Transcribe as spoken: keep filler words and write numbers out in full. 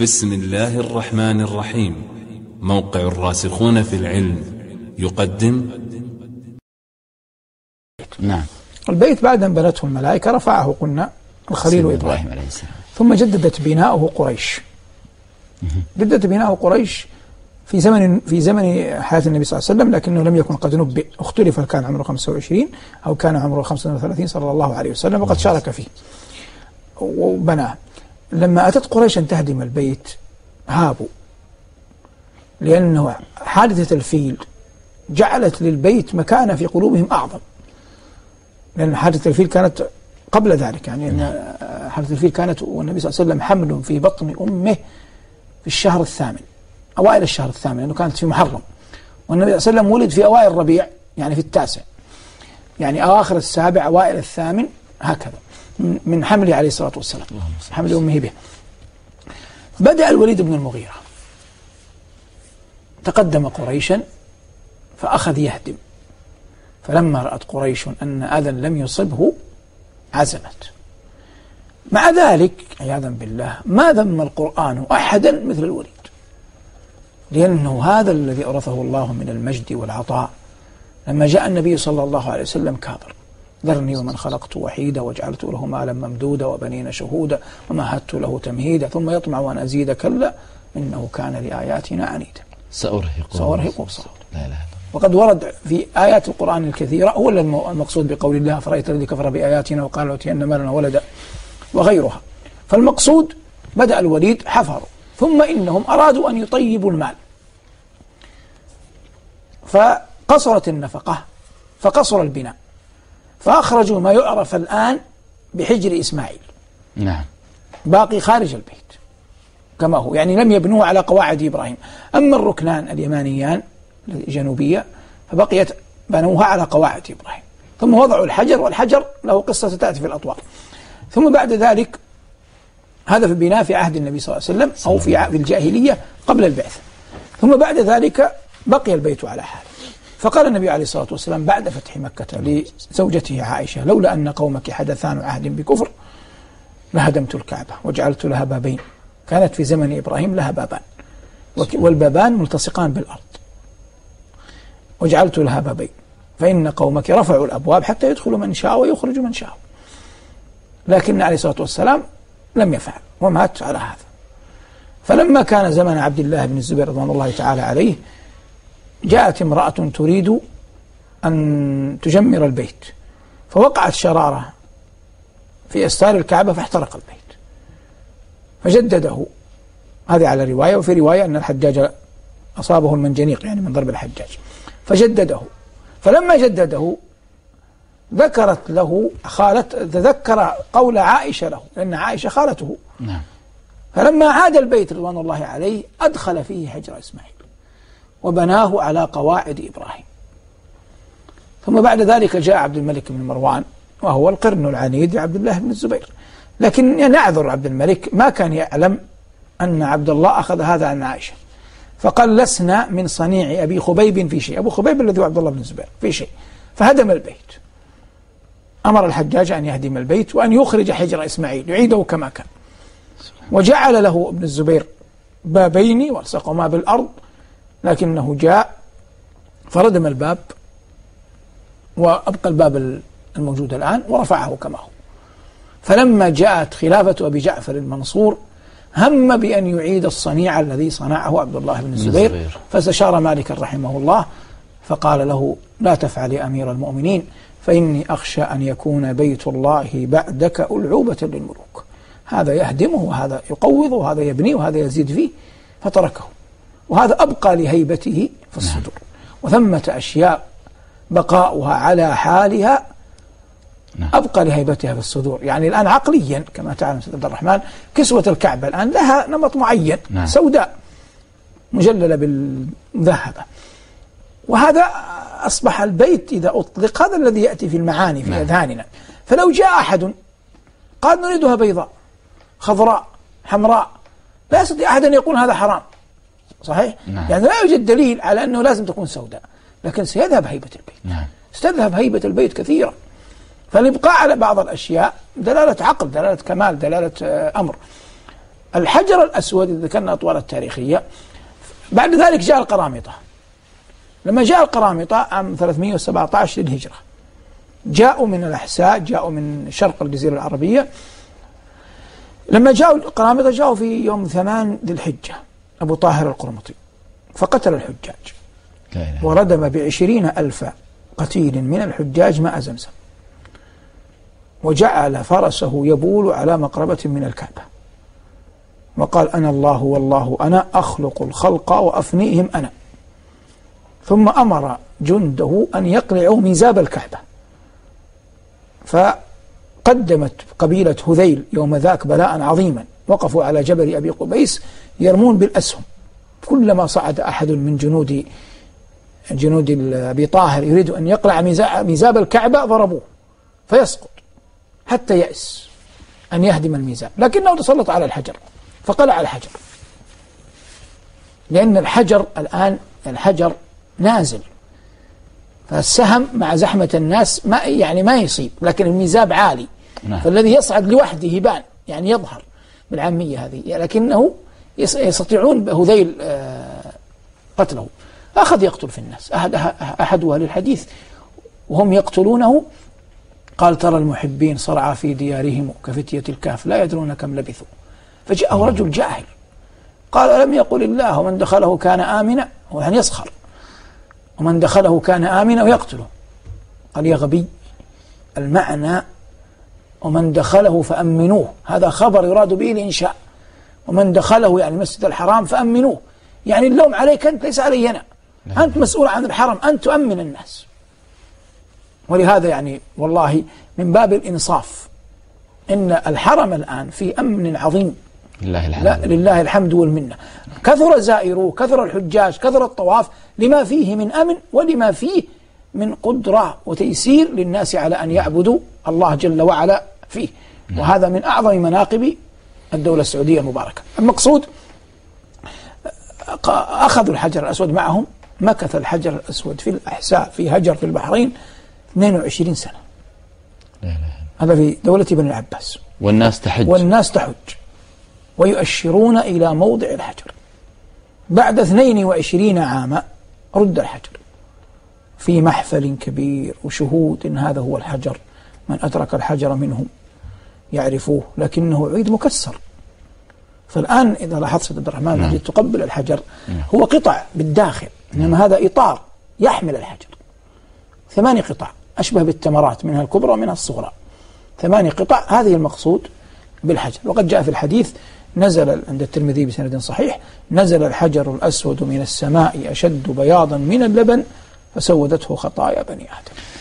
بسم الله الرحمن الرحيم. موقع الراسخون في العلم يقدم. نعم. البيت بعد أن بنته الملائكة رفعه قلنا الخليل إبراهيم عليه السلام، ثم جددت بناؤه قريش. جددت بناؤه قريش في زمن في زمن حياة النبي صلى الله عليه وسلم، لكنه لم يكن قد نبئ، اختلف هل كان عمره خمسة وعشرين أو كان عمره خمسة وثلاثين صلى الله عليه وسلم، وقد شارك فيه وبناه. لما أتت قريش أن تهدم البيت هابوا، لأنه حادثة الفيل جعلت للبيت مكانة في قلوبهم أعظم، لأن حادثة الفيل كانت قبل ذلك، يعني أن حادثة الفيل كانت والنبي صلى الله عليه وسلم حمل في بطن أمه في الشهر الثامن، أوائل الشهر الثامن، لأنه كانت في محرم، والنبي صلى الله عليه وسلم ولد في أوائل الربيع، يعني في التاسع، يعني أواخر السابع أوائل الثامن، هكذا من حمله عليه الصلاة والسلام، حمل أمه به. بدأ الوليد بن المغيرة تقدم قريشا فأخذ يهدم، فلما رأت قريش أن أذى لم يصبه عزمت. مع ذلك عياذا بالله ما ذم القرآن أحدا مثل الوليد، لأنه هذا الذي أورثه الله من المجد والعطاء. لما جاء النبي صلى الله عليه وسلم كابر: ذرني ومن خلقت وحيدا وجعلت له مالا ممدودا وبنين شهودا ومهدت له تمهيدا ثم يطمع أن أزيد كلا إنه كان لآياتنا عنيدا سأرهقه سأرهقه صعودا. لا إله إلا الله. وقد ورد في آيات القرآن الكثيرة، هو المقصود بقول الله: فرأيت الذي كفر بآياتنا وقال لأوتين مالا وولدا، وغيرها. فالمقصود بدأ الوليد حفروا، ثم إنهم أرادوا أن يطيبوا المال، فقصرت النفقة فقصر البناء، فأخرجوا ما يعرف الآن بحجر إسماعيل. نعم. باقي خارج البيت كما هو، يعني لم يبنوه على قواعد إبراهيم. أما الركنان اليمانيان الجنوبية فبقيت بنوها على قواعد إبراهيم، ثم وضعوا الحجر، والحجر له قصة ستأتي في الأطوار. ثم بعد ذلك هذا في البناء في عهد النبي صلى الله عليه وسلم أو في الجاهلية قبل البعثة. ثم بعد ذلك بقي البيت على حاله. فقال النبي عليه الصلاة والسلام بعد فتح مكة لزوجته عائشة: لولا أن قومك حدثان عهد بكفر لهدمت الكعبة وجعلت لها بابين. كانت في زمن إبراهيم لها بابان، والبابان ملتصقان بالأرض، وجعلت لها بابين، فإن قومك رفعوا الأبواب حتى يدخل من شاء ويخرج من شاء. لكن عليه الصلاة والسلام لم يفعل ومات على هذا. فلما كان زمن عبد الله بن الزبير رضوان الله تعالى عليه، جاءت امرأة تريد أن تجمر البيت، فوقعت شرارة في أستار الكعبة فاحترق البيت، فجدده. هذه على رواية، وفي رواية أن الحجاج أصابه المنجنيق، يعني من ضرب الحجاج، فجدده. فلما جدده ذكرت له خالة، تذكر قول عائشة له، لأن عائشة خالته. نعم. فلما عاد البيت رضوان الله عليه أدخل فيه حجر إسماعيل وبناه على قواعد إبراهيم. ثم بعد ذلك جاء عبد الملك بن مروان، وهو القرن العنيد لعبد الله بن الزبير، لكن نعذر عبد الملك، ما كان يعلم أن عبد الله أخذ هذا عن عائشة، فقال: لسنا من صنيع أبي خبيب في شيء. أبو خبيب الذي هو عبد الله بن الزبير في شيء، فهدم البيت. أمر الحجاج أن يهدم البيت وأن يخرج حجر إسماعيل يعيده كما كان، وجعل له ابن الزبير بابين والصقهما بالأرض، لكنه جاء فردم الباب وأبقى الباب الموجود الآن ورفعه كما هو. فلما جاءت خلافة أبي جعفر المنصور هم بأن يعيد الصنيع الذي صنعه عبد الله بن الزبير، فاستشار مالك رحمه الله فقال له: لا تفعل يا أمير المؤمنين، فإني أخشى أن يكون بيت الله بعدك ألعوبة للملوك، هذا يهدمه وهذا يقوضه وهذا يبنيه وهذا يزيد فيه، فتركه. وهذا أبقى لهيبته في الصدور. وثمة أشياء بقاؤها على حالها أبقى لهيبتها في الصدور. يعني الآن عقليا كما تعلم سيد عبد الرحمن، كسوة الكعبة الآن لها نمط معين، سوداء مجللة بالمذهبة، وهذا أصبح البيت إذا أطلق هذا الذي يأتي في المعاني في أذهاننا. فلو جاء أحد قال: نريدها بيضاء خضراء حمراء، لا يستطيع أحد أن يقول هذا حرام، صحيح؟ نعم. يعني لا يوجد دليل على أنه لازم تكون سوداء، لكن سيذهب هيبة البيت. نعم. ستذهب هيبة البيت كثيرا. فالإبقاء على بعض الأشياء دلالة عقل، دلالة كمال، دلالة أمر. الحجر الأسود إذا ذكرنا أطوال التاريخية، بعد ذلك جاء القرامطة. لما جاء القرامطة عام ثلاثمائة وسبعة عشر للهجرة، جاءوا من الأحساء، جاءوا من شرق الجزيرة العربية. لما جاءوا القرامطة جاءوا في يوم ثمان ذي الحجة، أبو طاهر القرمطي، فقتل الحجاج وردم بعشرين ألف قتيل من الحجاج ماء زمزم، وجعل فرسه يبول على مقربة من الكعبة، وقال أنا الله والله أنا أخلق الخلق وأفنيهم أنا. ثم أمر جنده أن يقلعوا ميزاب الكعبة، فقدمت قبيلة هذيل يوم ذاك بلاء عظيما، وقفوا على جبل أبي قبيس يرمون بالأسهم، كلما صعد أحد من جنود جنود أبي طاهر يريد أن يقلع ميزاب الكعبة ضربوه فيسقط حتى يأس أن يهدم الميزاب، لكنه تسلط على الحجر فقلع الحجر، لأن الحجر الآن الحجر نازل، فالسهم مع زحمة الناس ما يعني ما يصيب، لكن الميزاب عالي، نعم. فالذي يصعد لوحده يبان يعني يظهر بالعامية هذه، لكنه يستطيعون هذيل قتله. أخذ يقتل في الناس. أحد أحد أهل الحديث وهم يقتلونه قال ترى المحبين صرعى في ديارهم كفتية الكهف لا يدرون كم لبثوا. فجاءه رجل جاهل قال ألم يقل الله ومن دخله كان آمنا، هو يعني يسخر، ومن دخله كان آمنا ويقتله. قال يا غبي، المعنى ومن دخله فأمنوه، هذا خبر يراد به الإنشاء، ومن دخله يعني المسجد الحرام فأمنوه، يعني اللوم عليك أنت ليس علي أنا، أنت مسؤول عن الحرم، أنت تؤمن الناس. ولهذا يعني والله من باب الإنصاف إن الحرم الآن في أمن عظيم، لله الحمد, لا لله الحمد والمنة. كثر زائروه، كثر الحجاج، كثر الطواف، لما فيه من أمن ولما فيه من قدرة وتيسير للناس على أن يعبدوا الله جل وعلا فيه. وهذا من أعظم مناقب الدولة السعودية المباركة. المقصود أخذوا الحجر الأسود معهم، مكث الحجر الأسود في الأحساء في هجر في البحرين اثنين وعشرين سنة. لا لا. هذا في دولة بني العباس. والناس تحج والناس تحج ويؤشرون إلى موضع الحجر. بعد اثنين وعشرين عاما رد الحجر في محفل كبير وشهود إن هذا هو الحجر، من أدرك الحجر منهم يعرفوه، لكنه عيد مكسر. فالآن إذا لاحظت سيد عبد الرحمن نعم. تقبل الحجر نعم. هو قطع بالداخل، إنما هذا إطار يحمل الحجر، ثماني قطع أشبه بالتمرات، منها الكبرى ومنها الصغرى، ثماني قطع. هذه المقصود بالحجر. وقد جاء في الحديث نزل عند الترمذي بسند صحيح نزل الحجر الأسود من السماء أشد بياضا من اللبن فسودته خطايا بني آدم.